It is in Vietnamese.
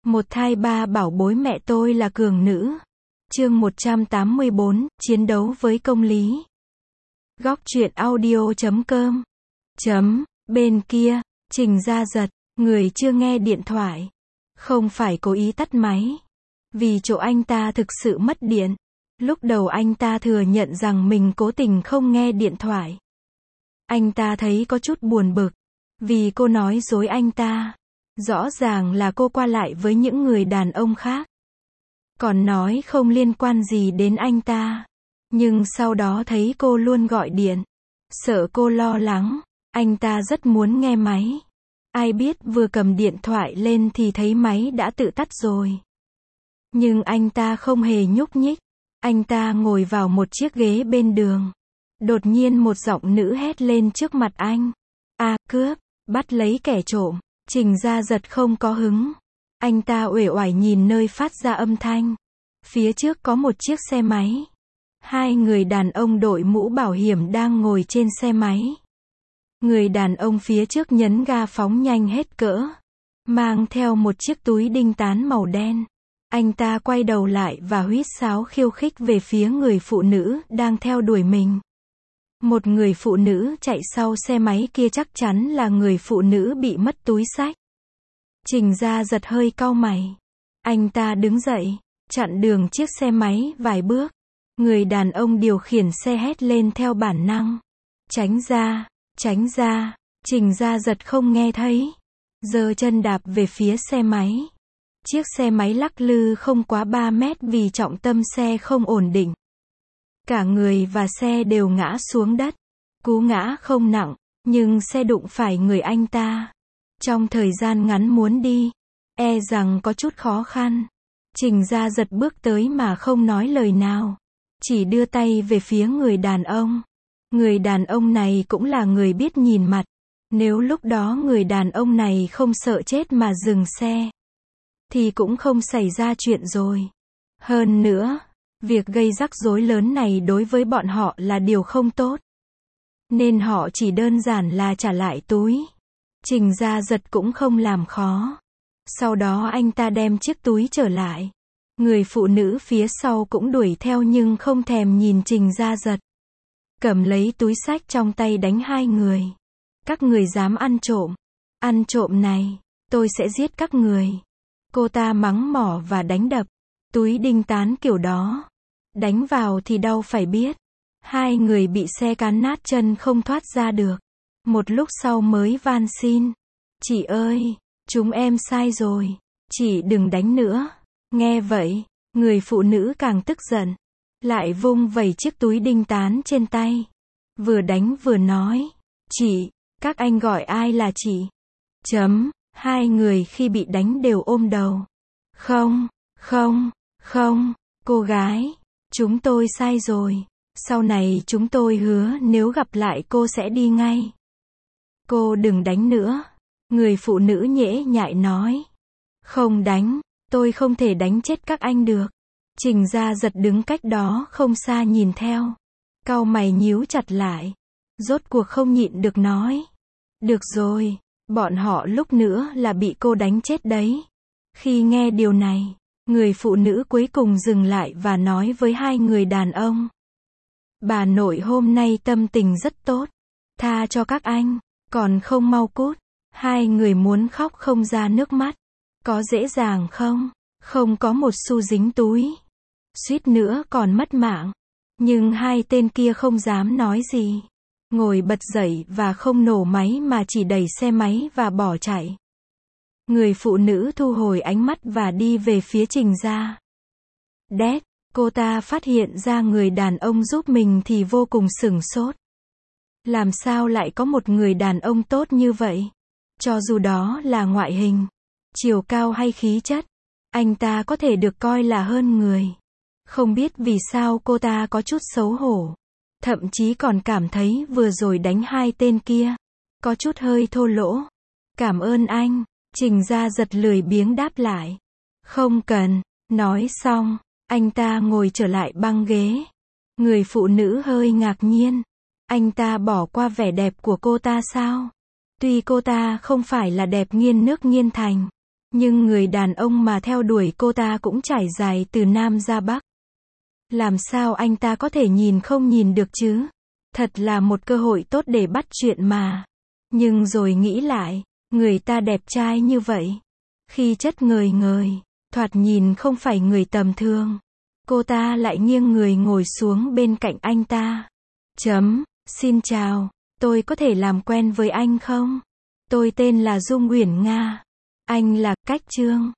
Một thai ba bảo bối mẹ tôi là cường nữ. Chương 184, chiến đấu với công lý. Góc truyện audio.com. Bên kia, Trình Gia Giật, người chưa nghe điện thoại. Không phải cố ý tắt máy. Vì chỗ anh ta thực sự mất điện. Lúc đầu anh ta thừa nhận rằng mình cố tình không nghe điện thoại. Anh ta thấy có chút buồn bực. Vì cô nói dối anh ta. Rõ ràng là cô qua lại với những người đàn ông khác. Còn nói không liên quan gì đến anh ta. Nhưng sau đó thấy cô luôn gọi điện. Sợ cô lo lắng. Anh ta rất muốn nghe máy. Ai biết vừa cầm điện thoại lên thì thấy máy đã tự tắt rồi. Nhưng anh ta không hề nhúc nhích. Anh ta ngồi vào một chiếc ghế bên đường. Đột nhiên một giọng nữ hét lên trước mặt anh. Cướp, bắt lấy kẻ trộm. Trình Gia Giật không có hứng. Anh ta uể oải nhìn nơi phát ra âm thanh. Phía trước có một chiếc xe máy. Hai người đàn ông đội mũ bảo hiểm đang ngồi trên xe máy. Người đàn ông phía trước nhấn ga phóng nhanh hết cỡ. Mang theo một chiếc túi đinh tán màu đen. Anh ta quay đầu lại và huýt sáo khiêu khích về phía người phụ nữ đang theo đuổi mình. Một người phụ nữ chạy sau xe máy kia chắc chắn là người phụ nữ bị mất túi xách. Trình Gia Giật hơi cau mày. Anh ta đứng dậy, chặn đường chiếc xe máy vài bước. Người đàn ông điều khiển xe hét lên theo bản năng. Tránh ra, tránh ra. Trình Gia Giật không nghe thấy. Giơ chân đạp về phía xe máy. Chiếc xe máy lắc lư không quá 3 mét vì trọng tâm xe không ổn định. Cả người và xe đều ngã xuống đất. Cú ngã không nặng, nhưng xe đụng phải người anh ta. Trong thời gian ngắn muốn đi, rằng có chút khó khăn. Trình Gia Giật bước tới mà không nói lời nào. Chỉ đưa tay về phía người đàn ông. Người đàn ông này cũng là người biết nhìn mặt. Nếu lúc đó người đàn ông này không sợ chết mà dừng xe, thì cũng không xảy ra chuyện rồi. Hơn nữa, việc gây rắc rối lớn này đối với bọn họ là điều không tốt. Nên họ chỉ đơn giản là trả lại túi. Trình Gia Giật cũng không làm khó. Sau đó anh ta đem chiếc túi trở lại. Người phụ nữ phía sau cũng đuổi theo nhưng không thèm nhìn Trình Gia Giật. Cầm lấy túi xách trong tay đánh hai người. Các người dám ăn trộm. Ăn trộm này, tôi sẽ giết các người. Cô ta mắng mỏ và đánh đập. Túi đinh tán kiểu đó. Đánh vào thì đau phải biết. Hai người bị xe cán nát chân không thoát ra được. Một lúc sau mới van xin. Chị ơi, chúng em sai rồi. Chị đừng đánh nữa. Nghe vậy, người phụ nữ càng tức giận. Lại vung vẩy chiếc túi đinh tán trên tay. Vừa đánh vừa nói. Chị, các anh gọi ai là chị? Hai người khi bị đánh đều ôm đầu. Không, cô gái. Chúng tôi sai rồi. Sau này chúng tôi hứa nếu gặp lại cô sẽ đi ngay. Cô đừng đánh nữa. Người phụ nữ nhễ nhại nói. Không đánh, tôi không thể đánh chết các anh được. Trình Gia Giật đứng cách đó không xa nhìn theo. Cau mày nhíu chặt lại. Rốt cuộc không nhịn được nói. Được rồi, bọn họ lúc nữa là bị cô đánh chết đấy. Khi nghe điều này, người phụ nữ cuối cùng dừng lại và nói với hai người đàn ông. Bà nội hôm nay tâm tình rất tốt. Tha cho các anh, còn không mau cút. Hai người muốn khóc không ra nước mắt. Có dễ dàng không? Không có một xu dính túi. Suýt nữa còn mất mạng. Nhưng hai tên kia không dám nói gì. Ngồi bật dậy và không nổ máy mà chỉ đẩy xe máy và bỏ chạy. Người phụ nữ thu hồi ánh mắt và đi về phía Trình Gia. Cô ta phát hiện ra người đàn ông giúp mình thì vô cùng sửng sốt. Làm sao lại có một người đàn ông tốt như vậy? Cho dù đó là ngoại hình, chiều cao hay khí chất, anh ta có thể được coi là hơn người. Không biết vì sao cô ta có chút xấu hổ. Thậm chí còn cảm thấy vừa rồi đánh hai tên kia có chút hơi thô lỗ. Cảm ơn anh. Trình Gia Giật lười biếng đáp lại. Không cần. Nói xong, anh ta ngồi trở lại băng ghế. Người phụ nữ hơi ngạc nhiên. Anh ta bỏ qua vẻ đẹp của cô ta sao? Tuy cô ta không phải là đẹp nghiêng nước nghiêng thành, Nhưng người đàn ông mà theo đuổi cô ta cũng trải dài từ Nam ra Bắc. Làm sao anh ta có thể nhìn không nhìn được chứ? Thật là một cơ hội tốt để bắt chuyện mà. Nhưng rồi nghĩ lại, người ta đẹp trai như vậy. Khí chất ngời ngời, thoạt nhìn không phải người tầm thường. Cô ta lại nghiêng người ngồi xuống bên cạnh anh ta. Xin chào, tôi có thể làm quen với anh không? Tôi tên là Dung Uyển Nga. Anh là Cách Trương.